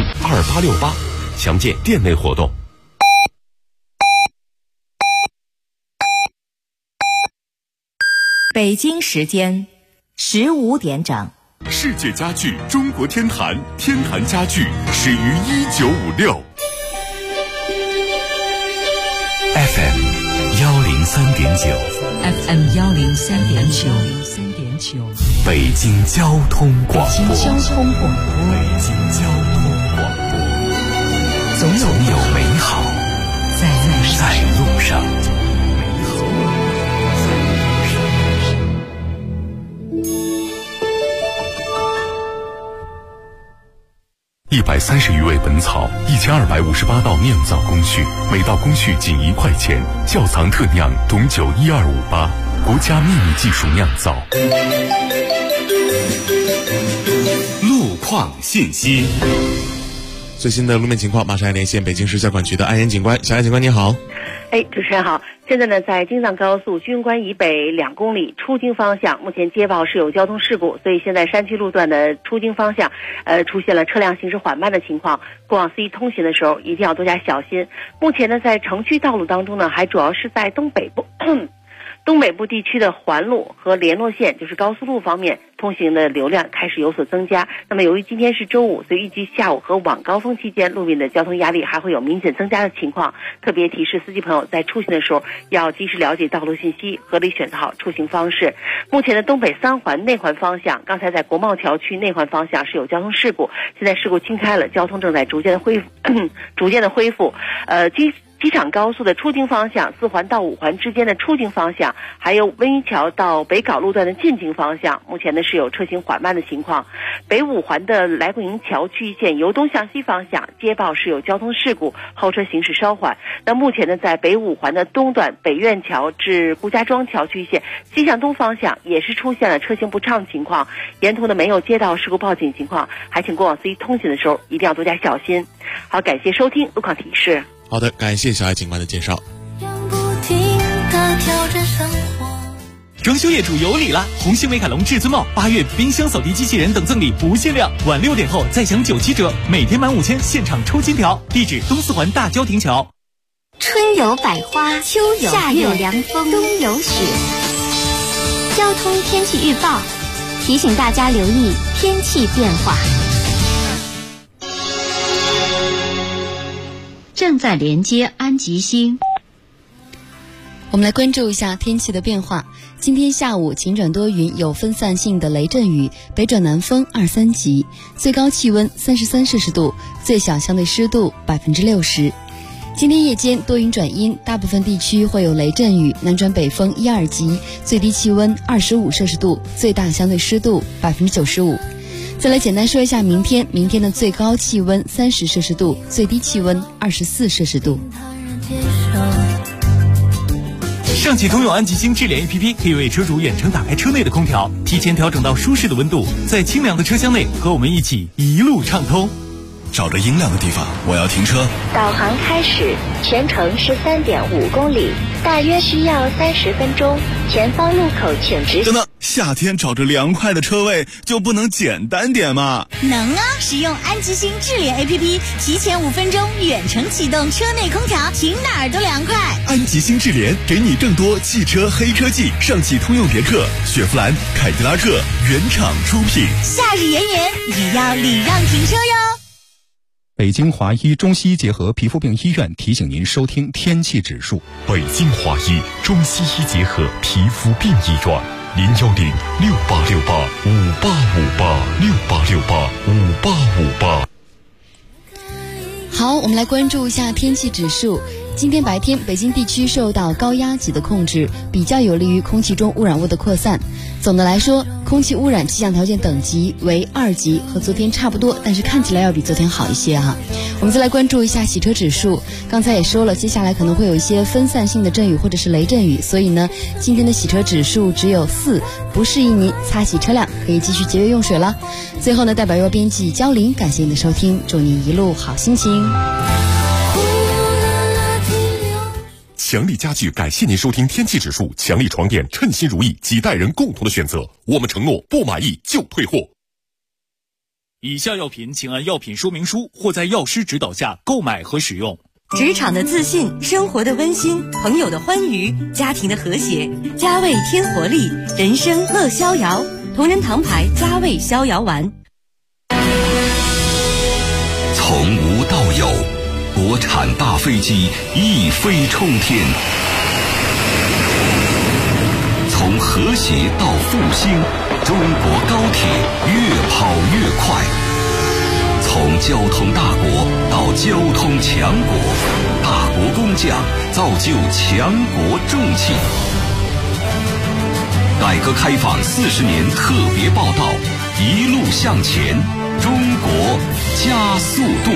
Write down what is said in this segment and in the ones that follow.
2868，详见店内活动。 北京时间15点整。 世界家具中国天坛，天坛家具始于1956。 FM 103.9 FM 103.9， 北京交通广播。 北京交通广播，总有美好在路上。 130余味本草，1258道酿造工序，每道工序仅1块钱。窖藏特酿董酒1258，国家秘密技术酿造。路况信息， 最新的路面情况，马上来连线北京市交管局的安岩警官。小安警官你好。 主持人好。现在呢，在京藏高速军关以北2公里出京方向，目前接报是有交通事故，所以现在山区路段的出京方向，出现了车辆行驶缓慢的情况。过往司机通行的时候一定要多加小心。目前呢，在城区道路当中呢，还主要是在东北部地区的环路和联络线，就是高速路方面通行的流量开始有所增加。那么由于今天是周五，所以预计下午和晚高峰期间路面的交通压力还会有明显增加的情况。特别提示司机朋友在出行的时候要及时了解道路信息，合理选择好出行方式。目前的东北3环内环方向，刚才在国贸桥区内环方向是有交通事故，现在事故清开了，交通正在逐渐的恢复。机场高速的出京方向，4环到5环之间的出京方向，还有温榆桥到北碏路段的进京方向，目前呢是有车行缓慢的情况。北5环的来桂营桥区域线由东向西方向接报是有交通事故，后车行驶稍缓。那目前呢，在北5环的东段北苑桥至顾家庄桥区域线西向东方向也是出现了车行不畅情况，沿途呢没有接到事故报警情况，还请过往司机通行的时候一定要多加小心。好，感谢收听路况提示。 好的，感谢小爱警官的介绍。 装修业主有礼了！红星美凯龙至尊帽8月冰箱扫地机器人等赠礼不限量，晚6点后再享97折，每天满5000现场抽金条。地址东4环大郊亭桥。 春有百花，秋有夏有凉风，冬有雪。交通天气预报提醒大家留意天气变化。 正在连接安吉星。 我们来关注一下天气的变化。今天下午晴转多云，有分散性的雷阵雨，北转南风2、3级，最高气温33摄氏度，最小相对湿度60%。今天夜间多云转阴，大部分地区会有雷阵雨，南转北风1、2级，最低气温25摄氏度，最大相对湿度95%。再来简单说一下明天的最高气温30摄氏度，最低气温24摄氏度。 上汽通用安吉星智联 APP 可以为车主远程打开车内的空调，提前调整到舒适的温度，在清凉的车厢内和我们一起一路畅通。 找着阴凉的地方，我要停车。 导航开始，全程13.5公里，大约需要30分钟。前方路口请直行。 等等，夏天找着凉快的车位就不能简单点吗？ 能啊！使用安吉星智联 APP， 提前5分钟远程启动车内空调，停哪儿都凉快。 安吉星智联给你更多汽车黑科技，上汽通用别克、雪佛兰、凯迪拉克原厂出品。 夏日炎炎，也要礼让停车哟。 北京华医中西医结合皮肤病医院提醒您收听天气指数。 北京华医中西医结合皮肤病医院，0106868585858，68685858。 好，我们来关注一下天气指数。今天白天，北京地区受到高压脊的控制，比较有利于空气中污染物的扩散。总的来说，空气污染气象条件等级为2级，和昨天差不多，但是看起来要比昨天好一些哈。我们再来关注一下洗车指数。刚才也说了，接下来可能会有一些分散性的阵雨或者是雷阵雨，所以呢，今天的洗车指数只有4，不适宜您擦洗车辆，可以继续节约用水了。最后呢，代表由编辑焦玲，感谢您的收听，祝您一路好心情。 强力家具感谢您收听天气指数，强力床垫称心如意，几代人共同的选择，我们承诺不满意就退货。 以下药品请按药品说明书或在药师指导下购买和使用。 职场的自信，生活的温馨，朋友的欢愉，家庭的和谐，佳味添活力，人生乐逍遥。同仁堂牌佳味逍遥丸。 从无到有，国产大飞机一飞冲天；从和谐到复兴，中国高铁越跑越快。从交通大国到交通强国，大国工匠造就强国重器。改革开放40年特别报道，一路向前，中国加速度。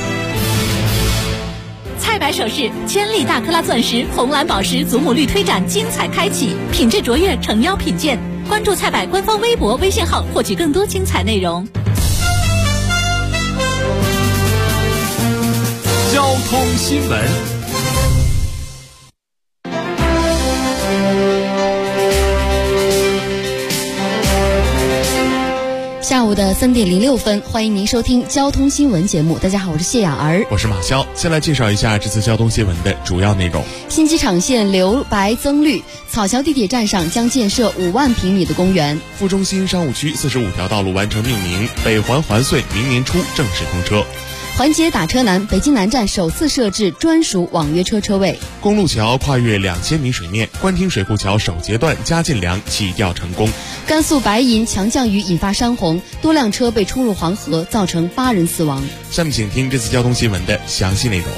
菜百首饰千粒大克拉钻石、红蓝宝石祖母绿推展精彩开启，品质卓越，诚邀品鉴。关注菜百官方微博、微信号，获取更多精彩内容。 交通新闻。 下午的3点06分，欢迎您收听交通新闻节目。大家好，我是谢雅儿， 我是马潇。先来介绍一下这次交通新闻的主要内容。 新机场线留白增绿，草桥地铁站上将建设5万平米的公园。 副中心商务区45条道路完成命名，北环环隧明年初正式通车。 环节打车难，北京南站首次设置专属网约车车位。 公路桥跨越2000米水面，官厅水库桥首阶段加进梁起吊成功。 甘肃白银强降雨引发山洪，多辆车被冲入黄河，造成8人死亡。 下面请听这次交通新闻的详细内容。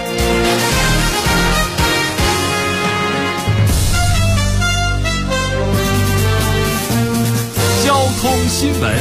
交通新闻。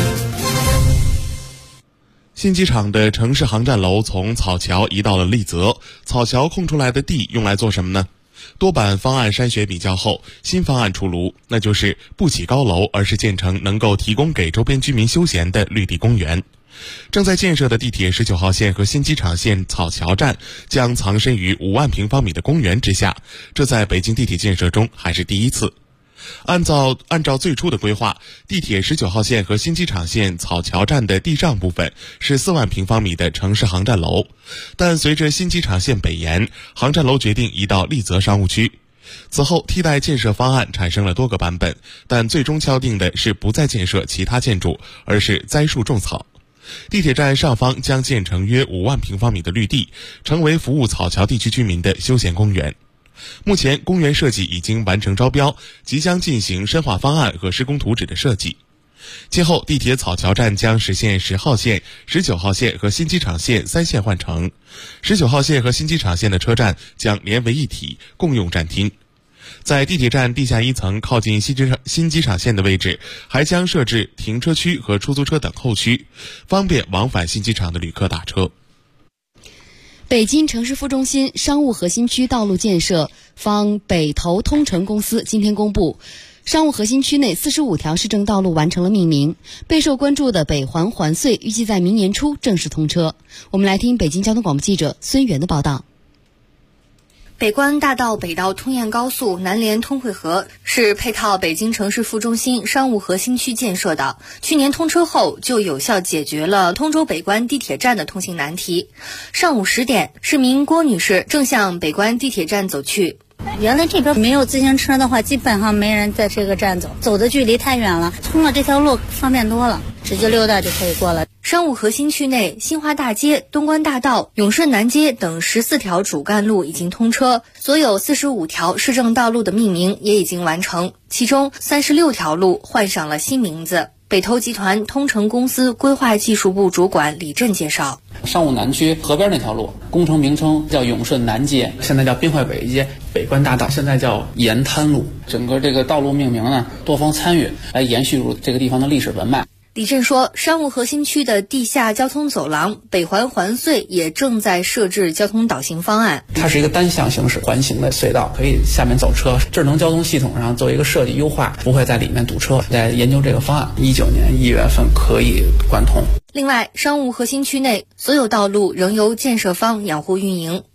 新机场的城市航站楼从草桥移到了丽泽，草桥空出来的地用来做什么呢？多版方案筛选比较后，新方案出炉，那就是不起高楼，而是建成能够提供给周边居民休闲的绿地公园。正在建设的地铁19号线和新机场线草桥站将藏身于5万平方米的公园之下，这在北京地铁建设中还是第一次。按照最初的规划，地铁19号线和新机场线草桥站的地上部分是4万平方米的城市航站楼，但随着新机场线北延，航站楼决定移到丽泽商务区。此后替代建设方案产生了多个版本，但最终敲定的是不再建设其他建筑，而是栽树种草。地铁站上方将建成约5万平方米的绿地，成为服务草桥地区居民的休闲公园。目前公园设计已经完成招标，即将进行深化方案和施工图纸的设计。今后地铁草桥站将实现10号线、19号线和新机场线3线换乘，19号线和新机场线的车站将连为一体，共用站厅。在地铁站地下1层靠近新机场线的位置，还将设置停车区和出租车等候区，方便往返新机场的旅客打车。 北京城市副中心商务核心区道路建设方北投通城公司今天公布，商务核心区内45条市政道路完成了命名，备受关注的北环环隧预计在明年初正式通车。我们来听北京交通广播记者孙源的报道。 北关大道北到通燕高速南连通惠河是配套北京城市副中心商务核心区建设的，去年通车后就有效解决了通州北关地铁站的通行难题。上午10点，市民郭女士正向北关地铁站走去。 原来这边没有自行车的话，基本上没人在这个站走，走的距离太远了，通了这条路方便多了，直接溜达就可以过了。 商务核心区内，新华大街、东关大道、永顺南街等14条主干路已经通车，所有45条市政道路的命名也已经完成，其中36条路换上了新名字。北投集团通城公司规划技术部主管李振介绍， 商务南区河边那条路工程名称叫永顺南街，现在叫滨淮北街，北关大道现在叫沿滩路。整个这个道路命名呢，多方参与来延续入这个地方的历史文脉。 李振说，商务核心区的地下交通走廊北环环隧也正在设置交通导行方案。 它是一个单向行驶环形的隧道，可以下面走车，智能交通系统上做一个设计优化，不会在里面堵车。在研究这个方案，19年1月份可以贯通。 另外，商务核心区内所有道路仍由建设方养护运营，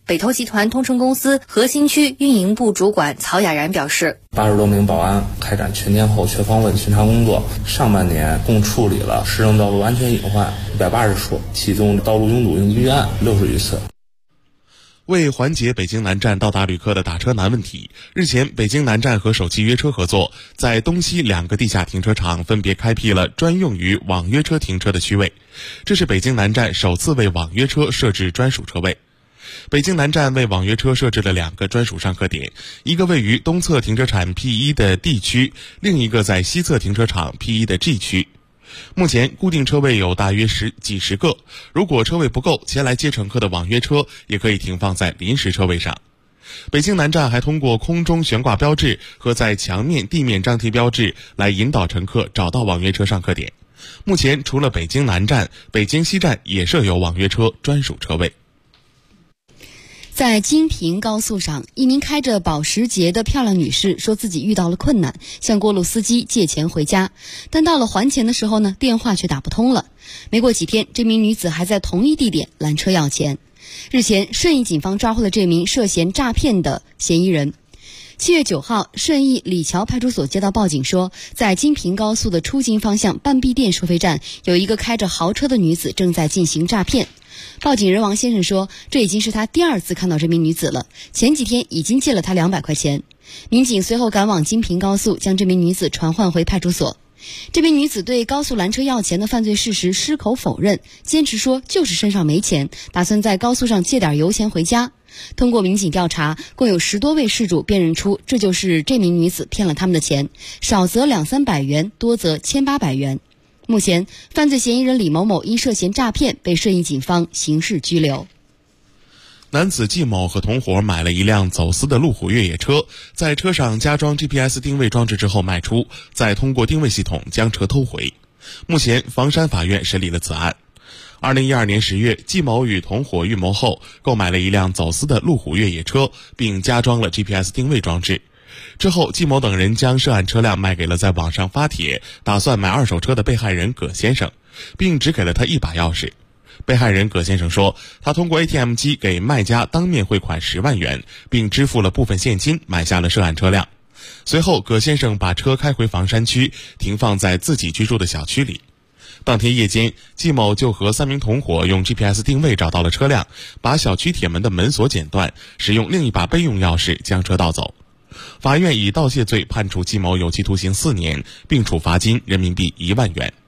北投集团通城公司核心区运营部主管曹雅然表示 ，80多名保安开展全天候全方位巡查工作，上半年共处理了市政道路安全隐患180处，其中道路拥堵应急预案60余次。 为缓解北京南站到达旅客的打车难问题，日前北京南站和首汽约车合作，在东西2个地下停车场分别开辟了专用于网约车停车的区位，这是北京南站首次为网约车设置专属车位。北京南站为网约车设置了2个专属上客点，一个位于东侧停车场 P1 的 D 区，另一个在西侧停车场 P1 的 G 区。目前固定车位有大约几十个，如果车位不够，前来接乘客的网约车也可以停放在临时车位上。北京南站还通过空中悬挂标志和在墙面、地面张贴标志来引导乘客找到网约车上客点。目前除了北京南站，北京西站也设有网约车专属车位。 在京平高速上，一名开着保时捷的漂亮女士说自己遇到了困难，向过路司机借钱回家，但到了还钱的时候呢，电话却打不通了。没过几天，这名女子还在同一地点拦车要钱。日前，顺义警方抓获了这名涉嫌诈骗的嫌疑人。7月9号，顺义李桥派出所接到报警说，在京平高速的出京方向半壁店收费站，有一个开着豪车的女子正在进行诈骗。报警人王先生说，这已经是他第2次看到这名女子了，前几天已经借了她200块钱。民警随后赶往京平高速，将这名女子传唤回派出所。这名女子对高速拦车要钱的犯罪事实矢口否认，坚持说就是身上没钱，打算在高速上借点油钱回家。通过民警调查，共有10多位事主辨认出这就是这名女子骗了他们的钱，少则200-300元，多则1800元。目前，犯罪嫌疑人李某某因涉嫌诈骗被顺义警方刑事拘留。 男子季某和同伙买了一辆走私的路虎越野车，在车上加装 GPS 定位装置之后卖出，再通过定位系统将车偷回。目前，房山法院审理了此案。2012年10月，季某与同伙预谋后购买了一辆走私的路虎越野车，并加装了 GPS 定位装置。之后，季某等人将涉案车辆卖给了在网上发帖打算买2手车的被害人葛先生，并只给了他1把钥匙。被害人葛先生说，他通过 ATM 机给卖家当面汇款10万元，并支付了部分现金买下了涉案车辆。随后，葛先生把车开回房山区，停放在自己居住的小区里。当天夜间，季某就和3名同伙用 GPS 定位找到了车辆，把小区铁门的门锁剪断，使用另一把备用钥匙将车盗走。法院以盗窃罪判处季某有期徒刑4年，并处罚金人民币1万元。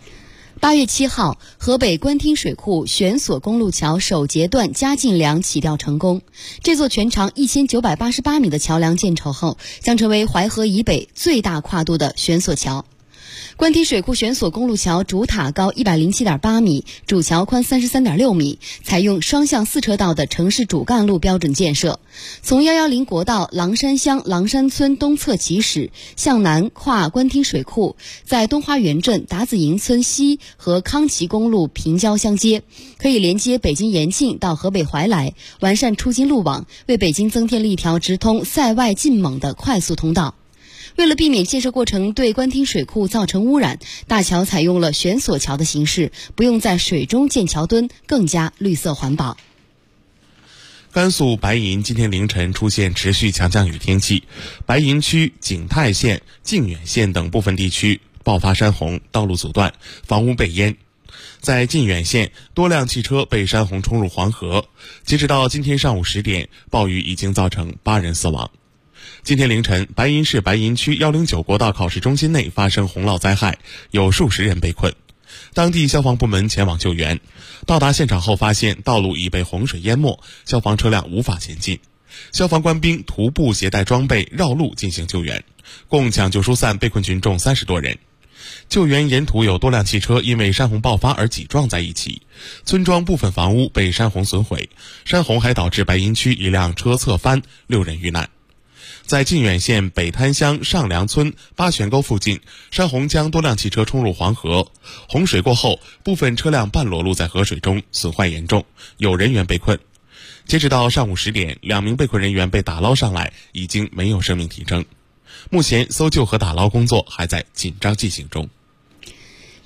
8月7号，河北官厅水库悬索公路桥首节段嘉进梁起吊成功。这座全长1988米的桥梁建成后，将成为淮河以北最大跨度的悬索桥。官厅水库悬索公路桥主塔高107.8米，主桥宽33.6米，采用双向4车道的城市主干路标准建设。从110国道狼山乡狼山村东侧起始，向南跨官厅水库，在东花园镇达子营村西和康齐公路平交相接，可以连接北京延庆到河北怀来，完善出京路网，为北京增添了一条直通塞外进蒙的快速通道。为了避免建设过程对官厅水库造成污染，大桥采用了悬索桥的形式，不用在水中建桥墩，更加绿色环保。 甘肃白银今天凌晨出现持续强降雨天气，白银区景泰县、靖远县等部分地区爆发山洪，道路阻断，房屋被淹。在靖远县，多辆汽车被山洪冲入黄河。截止到今天上午10点，暴雨已经造成8人死亡。今天凌晨，白银市白银区109国道考试中心内发生洪涝灾害，有数十人被困。当地消防部门前往救援，到达现场后发现道路已被洪水淹没，消防车辆无法前进。消防官兵徒步携带装备绕路进行救援，共抢救疏散被困群众30多人。救援沿途有多辆汽车因为山洪爆发而挤撞在一起，村庄部分房屋被山洪损毁，山洪还导致白银区一辆车侧翻，6人遇难。在靖远县北滩乡上梁村八泉沟附近，山洪将多辆汽车冲入黄河。洪水过后，部分车辆半裸露在河水中，损坏严重，有人员被困。截止到上午10点，2名被困人员被打捞上来，已经没有生命体征。目前搜救和打捞工作还在紧张进行中。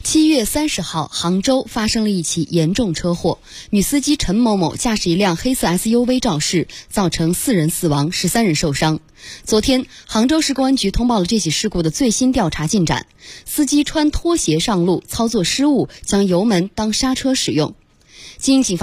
7月30号，杭州发生了一起严重车祸，女司机陈某某驾驶一辆黑色 SUV 肇事，造成4人死亡，13人受伤。昨天，杭州市公安局通报了这起事故的最新调查进展，司机穿拖鞋上路，操作失误，将油门当刹车使用。经警方